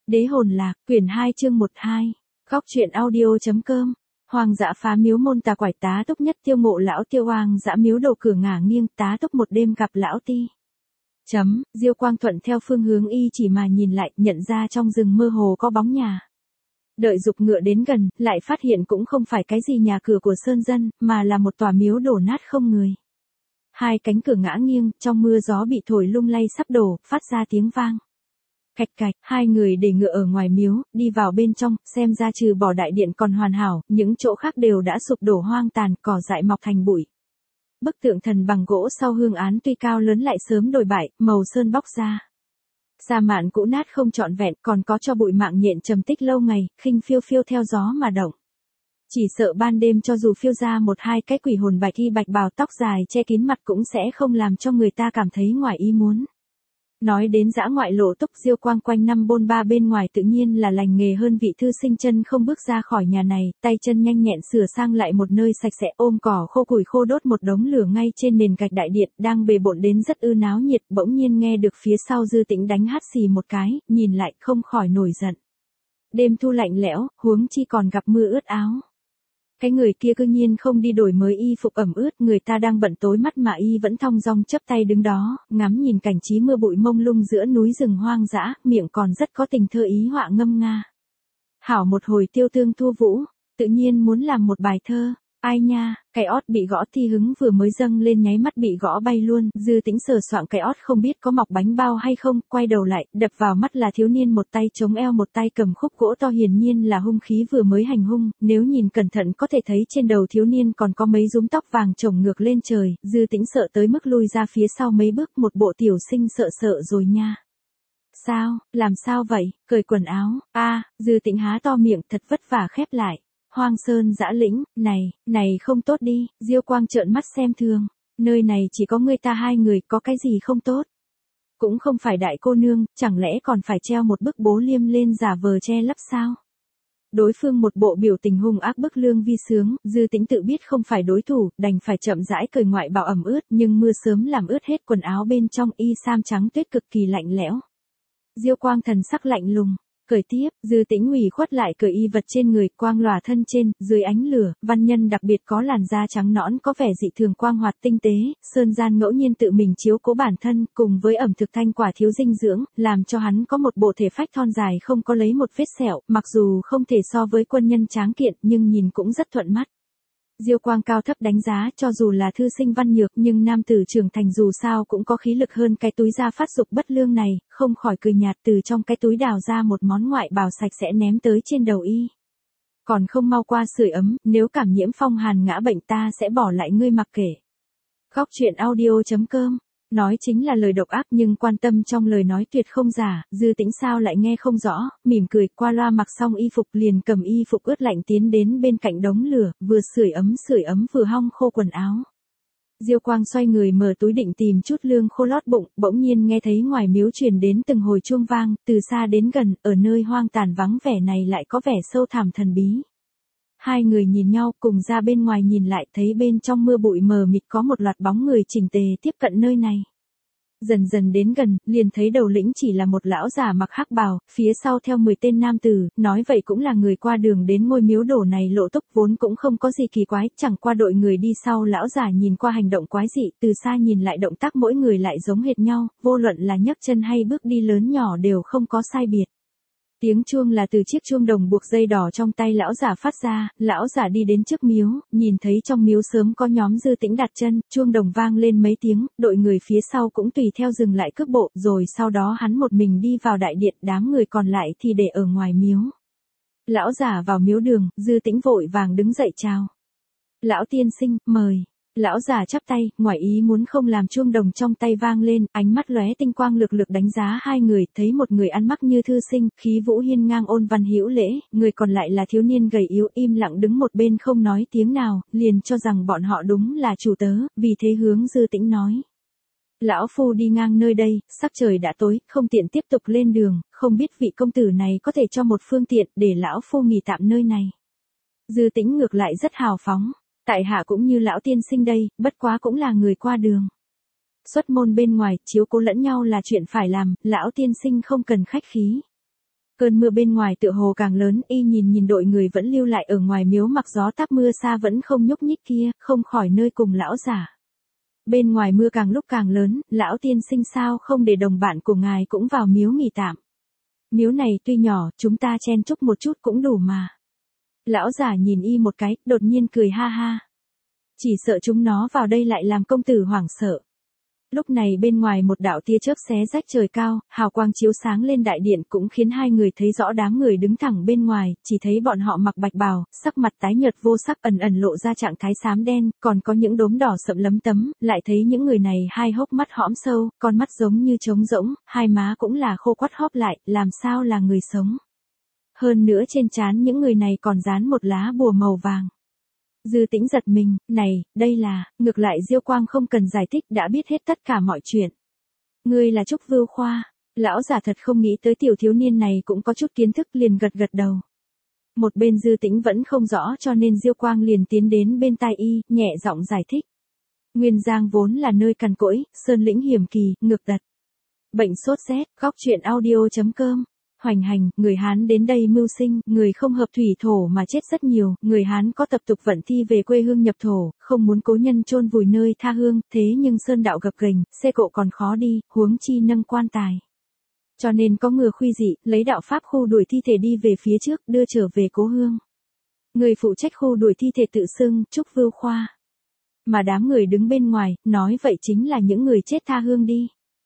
Đế hồn lạc, quyển 2 chương 12. Góc truyện audio.com. Hoàng dã phá miếu môn tà quải tá túc nhất tiêu mộ lão tiêu hoàng dã miếu đầu cửa ngả nghiêng tá túc một đêm gặp lão ti. Diêu Quang thuận theo phương hướng y chỉ mà nhìn lại, nhận ra trong rừng mơ hồ có bóng nhà. Đợi dục ngựa đến gần, lại phát hiện cũng không phải cái gì nhà cửa của sơn dân, mà là một tòa miếu đổ nát không người. Hai cánh cửa ngã nghiêng, trong mưa gió bị thổi lung lay sắp đổ, phát ra tiếng vang. Cạch cạch, hai người để ngựa ở ngoài miếu, đi vào bên trong, xem ra trừ bỏ đại điện còn hoàn hảo, những chỗ khác đều đã sụp đổ hoang tàn, cỏ dại mọc thành bụi. Bức tượng thần bằng gỗ sau hương án tuy cao lớn lại sớm đổi bại, màu sơn bóc ra. Da mạn cũ nát không trọn vẹn, còn có cho bụi mạng nhện trầm tích lâu ngày, khinh phiêu phiêu theo gió mà động. Chỉ sợ ban đêm cho dù phiêu ra một hai cái quỷ hồn bạch y bạch bào tóc dài che kín mặt cũng sẽ không làm cho người ta cảm thấy ngoài ý muốn. Nói đến dã ngoại lộ túc, Diêu Quang quanh năm bôn ba bên ngoài tự nhiên là lành nghề hơn vị thư sinh chân không bước ra khỏi nhà này, tay chân nhanh nhẹn sửa sang lại một nơi sạch sẽ, ôm cỏ khô củi khô đốt một đống lửa ngay trên nền gạch đại điện, đang bề bộn đến rất náo nhiệt, bỗng nhiên nghe được phía sau Dư Tĩnh đánh hắt xì một cái, nhìn lại không khỏi nổi giận. Đêm thu lạnh lẽo, huống chi còn gặp mưa ướt áo. Cái người kia cư nhiên không đi đổi mới y phục ẩm ướt, người ta đang bận tối mắt mà y vẫn thong dong chắp tay đứng đó, ngắm nhìn cảnh trí mưa bụi mông lung giữa núi rừng hoang dã, miệng còn rất có tình thơ ý họa ngâm nga. Hảo một hồi tiêu tương thu vũ, tự nhiên muốn làm một bài thơ. Ai nha, cái ót bị gõ thi hứng vừa mới dâng lên nháy mắt bị gõ bay luôn, Dư Tĩnh sờ soạng cái ót không biết có mọc bánh bao hay không, quay đầu lại, đập vào mắt là thiếu niên một tay chống eo một tay cầm khúc gỗ to, hiển nhiên là hung khí vừa mới hành hung, nếu nhìn cẩn thận có thể thấy trên đầu thiếu niên còn có mấy rúm tóc vàng chồng ngược lên trời, Dư Tĩnh sợ tới mức lui ra phía sau mấy bước, một bộ tiểu sinh sợ sợ rồi nha. Sao, làm sao vậy, cởi quần áo, Dư Tĩnh há to miệng thật vất vả khép lại. Hoang sơn dã lĩnh, này không tốt đi, Diêu Quang trợn mắt xem thường, nơi này chỉ có ngươi ta hai người, có cái gì không tốt. Cũng không phải đại cô nương, chẳng lẽ còn phải treo một bức bố liêm lên giả vờ che lấp sao? Đối phương một bộ biểu tình hung ác bức lương vi sướng, Dư Tĩnh tự biết không phải đối thủ, đành phải chậm rãi cởi ngoại bào ẩm ướt, nhưng mưa sớm làm ướt hết quần áo bên trong, y sam trắng tuyết cực kỳ lạnh lẽo. Diêu Quang thần sắc lạnh lùng. Cởi tiếp, Dư Tĩnh ủy khuất lại cởi y vật trên người, quang lòa thân trên, dưới ánh lửa, văn nhân đặc biệt có làn da trắng nõn có vẻ dị thường quang hoạt tinh tế, sơn gian ngẫu nhiên tự mình chiếu cố bản thân, cùng với ẩm thực thanh quả thiếu dinh dưỡng, làm cho hắn có một bộ thể phách thon dài không có lấy một vết sẹo, mặc dù không thể so với quân nhân tráng kiện nhưng nhìn cũng rất thuận mắt. Diêu Quang cao thấp đánh giá, cho dù là thư sinh văn nhược nhưng nam tử trưởng thành dù sao cũng có khí lực hơn cái túi da phát dục bất lương này, không khỏi cười nhạt từ trong cái túi đào ra một món ngoại bào sạch sẽ ném tới trên đầu y. Còn không mau qua sưởi ấm, nếu cảm nhiễm phong hàn ngã bệnh ta sẽ bỏ lại ngươi mặc kệ. Góc truyện audio.com. Nói chính là lời độc ác nhưng quan tâm trong lời nói tuyệt không giả, Dư Tĩnh sao lại nghe không rõ, mỉm cười, qua loa mặc xong y phục liền cầm y phục ướt lạnh tiến đến bên cạnh đống lửa, vừa sưởi ấm vừa hong khô quần áo. Diêu Quang xoay người mở túi định tìm chút lương khô lót bụng, bỗng nhiên nghe thấy ngoài miếu truyền đến từng hồi chuông vang, từ xa đến gần, ở nơi hoang tàn vắng vẻ này lại có vẻ sâu thẳm thần bí. Hai người nhìn nhau, cùng ra bên ngoài nhìn lại, thấy bên trong mưa bụi mờ mịt có một loạt bóng người chỉnh tề tiếp cận nơi này. Dần dần đến gần, liền thấy đầu lĩnh chỉ là một lão già mặc hắc bào, phía sau theo 10 tên nam tử, nói vậy cũng là người qua đường đến ngôi miếu đổ này lộ túc, vốn cũng không có gì kỳ quái, chẳng qua đội người đi sau lão già nhìn qua hành động quái dị, từ xa nhìn lại động tác mỗi người lại giống hệt nhau, vô luận là nhấc chân hay bước đi lớn nhỏ đều không có sai biệt. Tiếng chuông là từ chiếc chuông đồng buộc dây đỏ trong tay lão giả phát ra, lão giả đi đến trước miếu, nhìn thấy trong miếu sớm có nhóm Dư Tĩnh đặt chân, chuông đồng vang lên mấy tiếng, đội người phía sau cũng tùy theo dừng lại cước bộ, rồi sau đó hắn một mình đi vào đại điện, đám người còn lại thì để ở ngoài miếu. Lão giả vào miếu đường, Dư Tĩnh vội vàng đứng dậy chào. Lão tiên sinh, mời. Lão già chắp tay, ngoài ý muốn không làm chuông đồng trong tay vang lên, ánh mắt lóe tinh quang lực lực đánh giá hai người, thấy một người ăn mặc như thư sinh, khí vũ hiên ngang ôn văn hữu lễ, người còn lại là thiếu niên gầy yếu im lặng đứng một bên không nói tiếng nào, liền cho rằng bọn họ đúng là chủ tớ, vì thế hướng Dư Tĩnh nói. Lão phu đi ngang nơi đây, sắc trời đã tối, không tiện tiếp tục lên đường, không biết vị công tử này có thể cho một phương tiện để lão phu nghỉ tạm nơi này. Dư Tĩnh ngược lại rất hào phóng. Tại hạ cũng như lão tiên sinh đây, bất quá cũng là người qua đường. Xuất môn bên ngoài, chiếu cố lẫn nhau là chuyện phải làm, lão tiên sinh không cần khách khí. Cơn mưa bên ngoài tựa hồ càng lớn, y nhìn đội người vẫn lưu lại ở ngoài miếu mặc gió táp mưa xa vẫn không nhúc nhích kia, không khỏi nơi cùng lão giả. Bên ngoài mưa càng lúc càng lớn, lão tiên sinh sao không để đồng bạn của ngài cũng vào miếu nghỉ tạm. Miếu này tuy nhỏ, chúng ta chen chúc một chút cũng đủ mà. Lão giả nhìn y một cái, đột nhiên cười ha ha. Chỉ sợ chúng nó vào đây lại làm công tử hoảng sợ. Lúc này bên ngoài một đạo tia chớp xé rách trời cao, hào quang chiếu sáng lên đại điện cũng khiến hai người thấy rõ đám người đứng thẳng bên ngoài, chỉ thấy bọn họ mặc bạch bào, sắc mặt tái nhợt vô sắc ẩn ẩn lộ ra trạng thái xám đen, còn có những đốm đỏ sậm lấm tấm, lại thấy những người này hai hốc mắt hõm sâu, con mắt giống như trống rỗng, hai má cũng là khô quắt hóp lại, làm sao là người sống. Hơn nữa trên trán những người này còn dán một lá bùa màu vàng. Dư Tĩnh giật mình, này, đây là, ngược lại Diêu Quang không cần giải thích đã biết hết tất cả mọi chuyện. Ngươi là Trúc Vưu Khoa, lão giả thật không nghĩ tới tiểu thiếu niên này cũng có chút kiến thức liền gật gật đầu. Một bên Dư Tĩnh vẫn không rõ cho nên Diêu Quang liền tiến đến bên tai y, nhẹ giọng giải thích. Nguyên Giang vốn là nơi cằn cỗi, sơn lĩnh hiểm kỳ, ngược tật. Bệnh sốt rét, góc truyện audio.com. Hoành hành, người Hán đến đây mưu sinh, người không hợp thủy thổ mà chết rất nhiều, người Hán có tập tục vận thi về quê hương nhập thổ, không muốn cố nhân chôn vùi nơi tha hương, thế nhưng sơn đạo gập ghềnh, xe cộ còn khó đi, huống chi nâng quan tài. Cho nên có ngừa khuy dị, lấy đạo pháp khu đuổi thi thể đi về phía trước, đưa trở về cố hương. Người phụ trách khu đuổi thi thể tự xưng, Trúc Vưu Khoa. Mà đám người đứng bên ngoài, nói vậy chính là những người chết tha hương đi.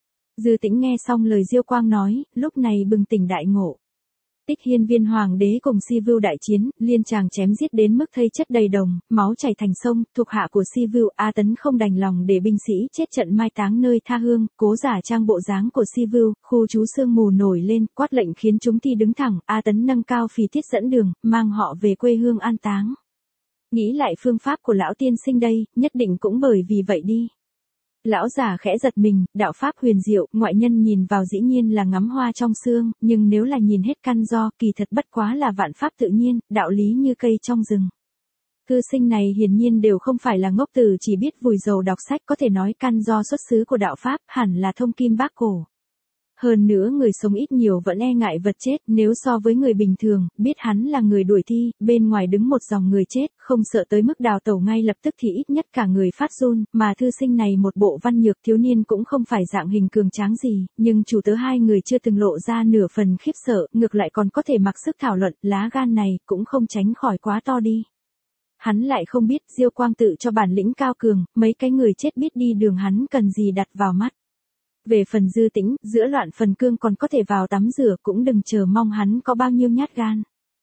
Dư Tĩnh nghe xong lời Diêu Quang nói, lúc này bừng tỉnh đại ngộ. Tích Hiên Viên hoàng đế cùng Si Vưu đại chiến, liên tràng chém giết đến mức thây chất đầy đồng, máu chảy thành sông, thuộc hạ của Si Vưu A Tấn không đành lòng để binh sĩ chết trận mai táng nơi tha hương, cố giả trang bộ dáng của Si Vưu, khu trú sương mù nổi lên, quát lệnh khiến chúng thi đứng thẳng, A Tấn nâng cao phì tiết dẫn đường, mang họ về quê hương an táng. Nghĩ lại phương pháp của lão tiên sinh đây, nhất định cũng bởi vì vậy đi. Lão già khẽ giật mình, đạo pháp huyền diệu, ngoại nhân nhìn vào dĩ nhiên là ngắm hoa trong xương, nhưng nếu là nhìn hết căn do, kỳ thật bất quá là vạn pháp tự nhiên, đạo lý như cây trong rừng. Cư sinh này hiển nhiên đều không phải là ngốc tử chỉ biết vùi dầu đọc sách, có thể nói căn do xuất xứ của đạo pháp, hẳn là thông kim bác cổ. Hơn nữa người sống ít nhiều vẫn e ngại vật chết, nếu so với người bình thường, biết hắn là người đuổi thi, bên ngoài đứng một dòng người chết, không sợ tới mức đào tẩu ngay lập tức thì ít nhất cả người phát run, mà thư sinh này một bộ văn nhược thiếu niên cũng không phải dạng hình cường tráng gì, nhưng chủ tớ hai người chưa từng lộ ra nửa phần khiếp sợ, ngược lại còn có thể mặc sức thảo luận, lá gan này cũng không tránh khỏi quá to đi. Hắn lại không biết Diêu Quang tự cho bản lĩnh cao cường, mấy cái người chết biết đi đường hắn cần gì đặt vào mắt. Về phần Dư Tĩnh, giữa loạn phần cương còn có thể vào tắm rửa cũng đừng chờ mong hắn có bao nhiêu nhát gan.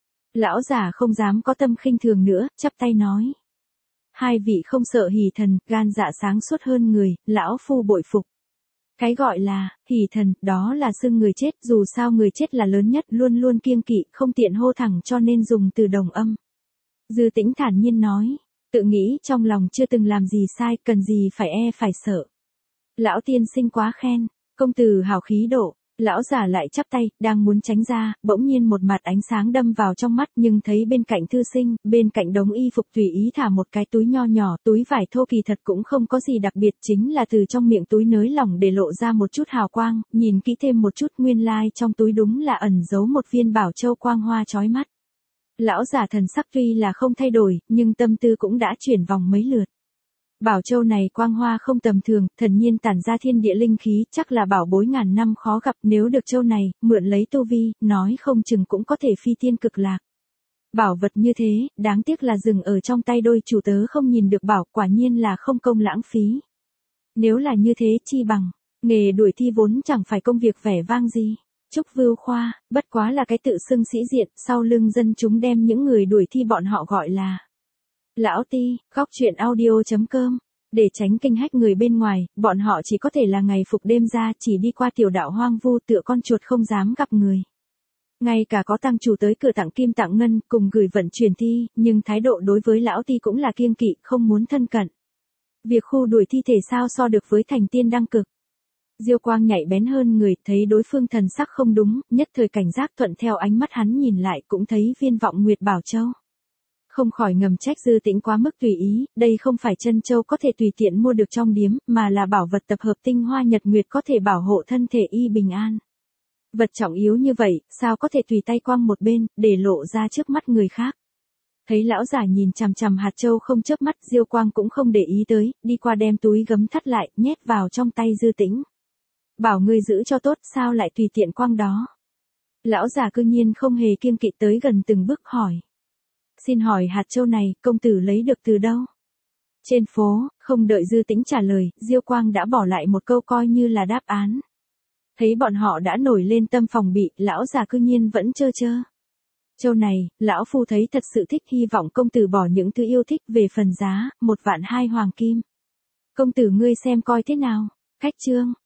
Lão giả không dám có tâm khinh thường nữa, chắp tay nói. Hai vị không sợ hỷ thần, gan dạ sáng suốt hơn người, lão phu bội phục. Cái gọi là, hỷ thần, đó là xưng người chết, dù sao người chết là lớn nhất, luôn luôn kiêng kỵ, không tiện hô thẳng cho nên dùng từ đồng âm. Dư Tĩnh thản nhiên nói, tự nghĩ trong lòng chưa từng làm gì sai, cần gì phải phải sợ. Lão tiên sinh quá khen, công tử hào khí độ, lão giả lại chắp tay, đang muốn tránh ra, bỗng nhiên một mặt ánh sáng đâm vào trong mắt nhưng thấy bên cạnh thư sinh, bên cạnh đống y phục tùy ý thả một cái túi nho nhỏ, túi vải thô kỳ thật cũng không có gì đặc biệt, chính là từ trong miệng túi nới lỏng để lộ ra một chút hào quang, nhìn kỹ thêm một chút nguyên lai trong túi đúng là ẩn giấu một viên bảo châu quang hoa chói mắt. Lão giả thần sắc tuy là không thay đổi, nhưng tâm tư cũng đã chuyển vòng mấy lượt. Bảo châu này quang hoa không tầm thường, thần nhiên tản ra thiên địa linh khí, chắc là bảo bối ngàn năm khó gặp, nếu được châu này, mượn lấy tu vi, nói không chừng cũng có thể phi tiên cực lạc. Bảo vật như thế, đáng tiếc là dừng ở trong tay đôi chủ tớ không nhìn được bảo, quả nhiên là không công lãng phí. Nếu là như thế chi bằng, nghề đuổi thi vốn chẳng phải công việc vẻ vang gì. Trúc Vưu Khoa, bất quá là cái tự xưng sĩ diện, sau lưng dân chúng đem những người đuổi thi bọn họ gọi là Lão Ti, góc truyện audio.com. Để tránh kinh hách người bên ngoài, bọn họ chỉ có thể là ngày phục đêm ra, chỉ đi qua tiểu đạo hoang vu tựa con chuột không dám gặp người. Ngay cả có tăng chủ tới cửa tặng kim tặng ngân, cùng gửi vận chuyển thi, nhưng thái độ đối với Lão Ti cũng là kiêng kỵ, không muốn thân cận. Việc khu đuổi thi thể sao so được với thành tiên đăng cực. Diêu Quang nhạy bén hơn người, thấy đối phương thần sắc không đúng, nhất thời cảnh giác thuận theo ánh mắt hắn nhìn lại cũng thấy viên vọng nguyệt bảo châu. Không khỏi ngầm trách Dư Tĩnh quá mức tùy ý, đây không phải chân châu có thể tùy tiện mua được trong điếm, mà là bảo vật tập hợp tinh hoa nhật nguyệt có thể bảo hộ thân thể y bình an. Vật trọng yếu như vậy, sao có thể tùy tay quăng một bên, để lộ ra trước mắt người khác. Thấy lão giả nhìn chằm chằm hạt châu không chớp mắt, Diêu Quang cũng không để ý tới, đi qua đem túi gấm thắt lại, nhét vào trong tay Dư Tĩnh. Bảo ngươi giữ cho tốt, sao lại tùy tiện quăng đó. Lão già cư nhiên không hề kiêng kỵ tới gần từng bước hỏi. Xin hỏi hạt châu này, công tử lấy được từ đâu? Trên phố, không đợi Dư Tĩnh trả lời, Diêu Quang đã bỏ lại một câu coi như là đáp án. Thấy bọn họ đã nổi lên tâm phòng bị, lão già cư nhiên vẫn trơ trơ. Châu này, lão phu thấy thật sự thích, hy vọng công tử bỏ những thứ yêu thích, về phần giá, 1.200.000 hoàng kim. Công tử ngươi xem coi thế nào. Khách trương,